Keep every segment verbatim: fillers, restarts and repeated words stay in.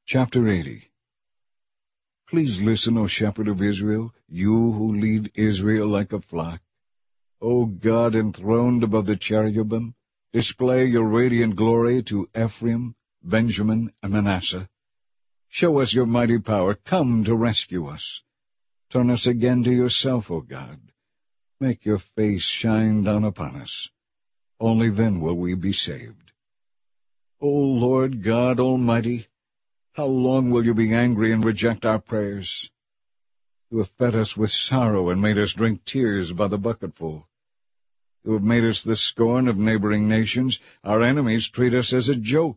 Chapter eighty. Please listen, O shepherd of Israel, you who lead Israel like a flock. O God enthroned above the cherubim, display your radiant glory to Ephraim, Benjamin, and Manasseh. Show us your mighty power. Come to rescue us. Turn us again to yourself, O God. Make your face shine down upon us. Only then will we be saved. O Lord God Almighty, how long will you be angry and reject our prayers? You have fed us with sorrow and made us drink tears by the bucketful. You have made us the scorn of neighboring nations. Our enemies treat us as a joke.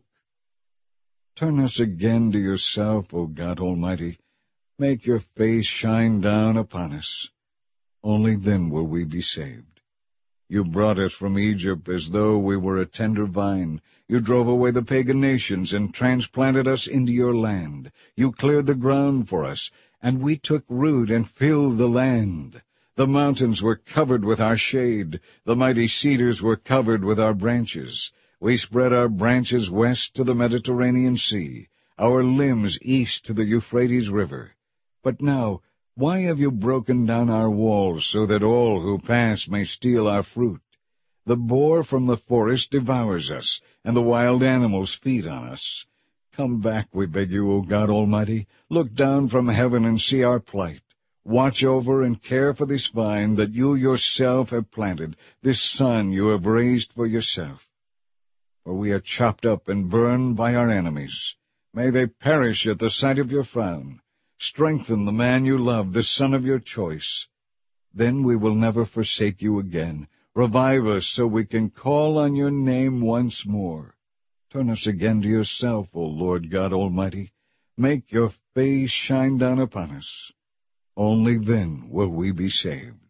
Turn us again to yourself, O God Almighty. Make your face shine down upon us. Only then will we be saved. You brought us from Egypt as though we were a tender vine. You drove away the pagan nations and transplanted us into your land. You cleared the ground for us, and we took root and filled the land. The mountains were covered with our shade. The mighty cedars were covered with our branches. We spread our branches west to the Mediterranean Sea, our limbs east to the Euphrates River. But now, why have you broken down our walls so that all who pass may steal our fruit? The boar from the forest devours us, and the wild animals feed on us. Come back, we beg you, O God Almighty. Look down from heaven and see our plight. Watch over and care for this vine that you yourself have planted, this son you have raised for yourself. For we are chopped up and burned by our enemies. May they perish at the sight of your frown. Strengthen the man you love, the son of your choice. Then we will never forsake you again. Revive us so we can call on your name once more. Turn us again to yourself, O Lord God Almighty. Make your face shine down upon us. Only then will we be saved.